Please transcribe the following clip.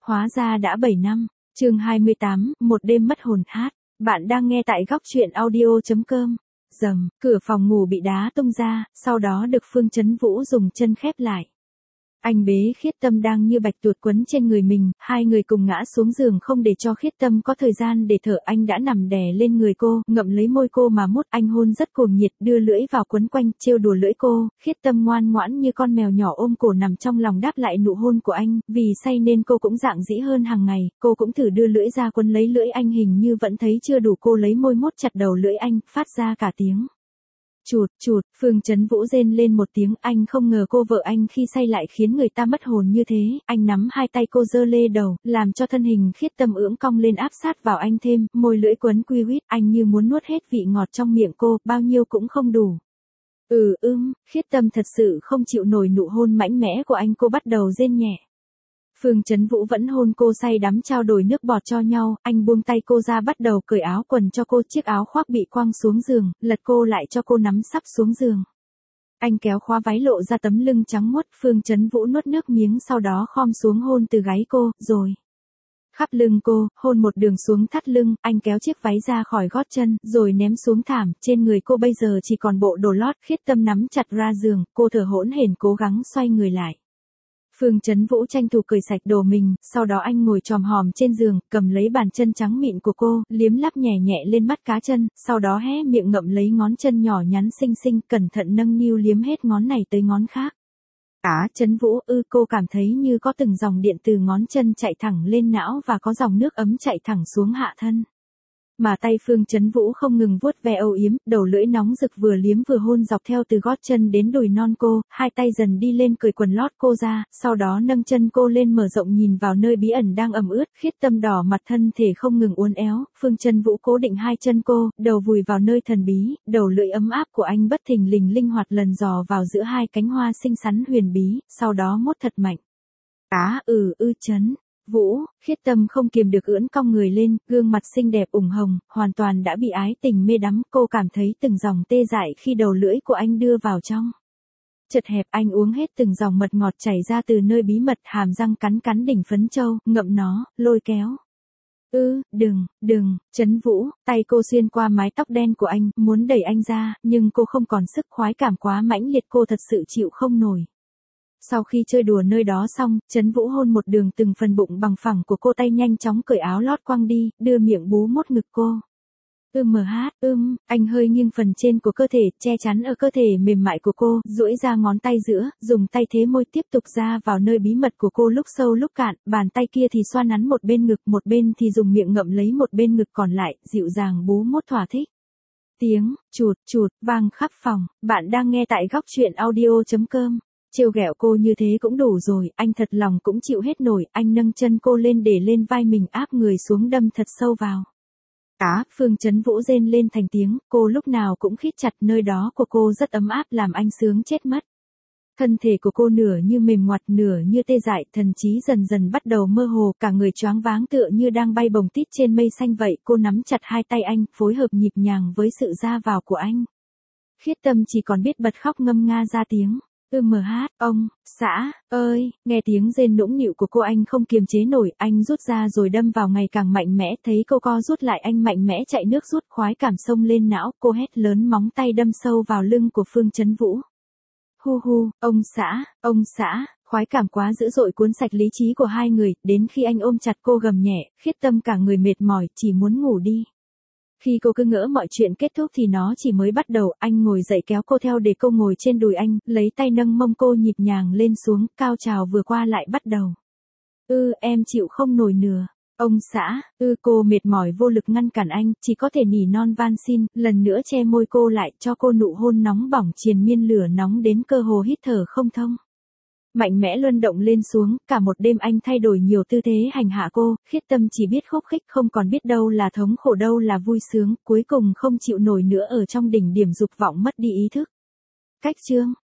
hóa ra đã 7 năm. Chương 28, một đêm mất hồn hát. Bạn đang nghe tại góc truyện audio.com. Rầm, cửa phòng ngủ bị đá tung ra, sau đó được Phương Chấn Vũ dùng chân khép lại. Anh bế Khiết Tâm đang như bạch tuộc quấn trên người mình, hai người cùng ngã xuống giường không để cho Khiết Tâm có thời gian để thở. Anh đã nằm đè lên người cô, ngậm lấy môi cô mà mút. Anh hôn rất cuồng nhiệt, đưa lưỡi vào quấn quanh, trêu đùa lưỡi cô. Khiết Tâm ngoan ngoãn như con mèo nhỏ ôm cổ nằm trong lòng đáp lại nụ hôn của anh. Vì say nên cô cũng rạng rĩ hơn hàng ngày, cô cũng thử đưa lưỡi ra quấn lấy lưỡi anh, hình như vẫn thấy chưa đủ. Cô lấy môi mút chặt đầu lưỡi anh, phát ra cả tiếng chụt chụt. Phương Chấn Vũ rên lên một tiếng. Anh không ngờ cô vợ anh khi say lại khiến người ta mất hồn như thế. Anh nắm hai tay cô giơ lê đầu, làm cho thân hình Khiết Tâm ưỡng cong lên áp sát vào anh thêm, môi lưỡi quấn quy quýt. Anh như muốn nuốt hết vị ngọt trong miệng cô, bao nhiêu cũng không đủ. Khiết Tâm thật sự không chịu nổi nụ hôn mạnh mẽ của anh, cô bắt đầu rên nhẹ. Phương Chấn Vũ vẫn hôn cô say đắm, trao đổi nước bọt cho nhau. Anh buông tay cô ra, bắt đầu cởi áo quần cho cô. Chiếc áo khoác bị quăng xuống giường, lật cô lại cho cô nắm sắp xuống giường. Anh kéo khóa váy lộ ra tấm lưng trắng muốt. Phương Chấn Vũ nuốt nước miếng, sau đó khom xuống hôn từ gáy cô, rồi khắp lưng cô, hôn một đường xuống thắt lưng. Anh kéo chiếc váy ra khỏi gót chân, rồi ném xuống thảm. Trên người cô bây giờ chỉ còn bộ đồ lót. Khiết Tâm nắm chặt ra giường, cô thở hổn hển cố gắng xoay người lại. Phương Chấn Vũ tranh thủ cởi sạch đồ mình, sau đó anh ngồi chòm hòm trên giường, cầm lấy bàn chân trắng mịn của cô, liếm láp nhẹ nhẹ lên mắt cá chân, sau đó hé miệng ngậm lấy ngón chân nhỏ nhắn xinh xinh, cẩn thận nâng niu liếm hết ngón này tới ngón khác. Chấn Vũ, cô cảm thấy như có từng dòng điện từ ngón chân chạy thẳng lên não và có dòng nước ấm chạy thẳng xuống hạ thân. Mà tay Phương Chấn Vũ không ngừng vuốt ve âu yếm, đầu lưỡi nóng rực vừa liếm vừa hôn dọc theo từ gót chân đến đùi non cô. Hai tay dần đi lên cởi quần lót cô ra, sau đó nâng chân cô lên mở rộng nhìn vào nơi bí ẩn đang ẩm ướt. Khiết Tâm đỏ mặt, thân thể không ngừng uốn éo. Phương Chấn Vũ cố định hai chân cô, đầu vùi vào nơi thần bí, đầu lưỡi ấm áp của anh bất thình lình linh hoạt lần dò vào giữa hai cánh hoa xinh xắn huyền bí, sau đó mút thật mạnh. Chấn Vũ, Khiết Tâm không kiềm được ưỡn cong người lên, gương mặt xinh đẹp ửng hồng, hoàn toàn đã bị ái tình mê đắm. Cô cảm thấy từng dòng tê dại khi đầu lưỡi của anh đưa vào trong chật hẹp. Anh uống hết từng dòng mật ngọt chảy ra từ nơi bí mật, hàm răng cắn cắn đỉnh phấn châu, ngậm nó, lôi kéo. Đừng, Chấn Vũ, tay cô xuyên qua mái tóc đen của anh, muốn đẩy anh ra, nhưng cô không còn sức, khoái cảm quá mãnh liệt, cô thật sự chịu không nổi. Sau khi chơi đùa nơi đó xong, Chấn Vũ hôn một đường từng phần bụng bằng phẳng của cô, tay nhanh chóng cởi áo lót quăng đi, đưa miệng bú mút ngực cô. Anh hơi nghiêng phần trên của cơ thể, che chắn ở cơ thể mềm mại của cô, duỗi ra ngón tay giữa, dùng tay thế môi tiếp tục ra vào nơi bí mật của cô, lúc sâu lúc cạn. Bàn tay kia thì xoa nắn một bên ngực, một bên thì dùng miệng ngậm lấy một bên ngực còn lại, dịu dàng bú mút thỏa thích. Tiếng chụt chụt vang khắp phòng. Bạn đang nghe tại góc truyện audio.com. Trêu ghẹo cô như thế cũng đủ rồi, anh thật lòng cũng chịu hết nổi. Anh nâng chân cô lên để lên vai mình, áp người xuống đâm thật sâu vào. Phương Chấn Vũ rên lên thành tiếng, cô lúc nào cũng khít chặt, nơi đó của cô rất ấm áp, làm anh sướng chết mất. Thân thể của cô nửa như mềm ngoặt, nửa như tê dại, thần trí dần dần bắt đầu mơ hồ, cả người choáng váng tựa như đang bay bồng tít trên mây xanh vậy. Cô nắm chặt hai tay anh, phối hợp nhịp nhàng với sự ra vào của anh. Khiết Tâm chỉ còn biết bật khóc ngâm nga ra tiếng. Ông xã ơi. Nghe tiếng rên nũng nịu của cô, anh không kiềm chế nổi, anh rút ra rồi đâm vào ngày càng mạnh mẽ. Thấy cô co rút lại, anh mạnh mẽ chạy nước rút, khoái cảm xông lên não. Cô hét lớn, móng tay đâm sâu vào lưng của Phương Chấn Vũ. Ông xã, khoái cảm quá dữ dội cuốn sạch lý trí của hai người, đến khi anh ôm chặt cô gầm nhẹ. Khiết Tâm cả người mệt mỏi, chỉ muốn ngủ đi. Khi cô cứ ngỡ mọi chuyện kết thúc thì nó chỉ mới bắt đầu. Anh ngồi dậy kéo cô theo để cô ngồi trên đùi anh, lấy tay nâng mông cô nhịp nhàng lên xuống, cao trào vừa qua lại bắt đầu. Em chịu không nổi nữa. Ông xã, cô mệt mỏi vô lực ngăn cản anh, chỉ có thể nỉ non van xin, lần nữa che môi cô lại, cho cô nụ hôn nóng bỏng triền miên, lửa nóng đến cơ hồ hít thở không thông. Mạnh mẽ luân động lên xuống, cả một đêm anh thay đổi nhiều tư thế hành hạ cô. Khiết Tâm chỉ biết khúc khích, không còn biết đâu là thống khổ, đâu là vui sướng, cuối cùng không chịu nổi nữa, ở trong đỉnh điểm dục vọng mất đi ý thức. Cách chương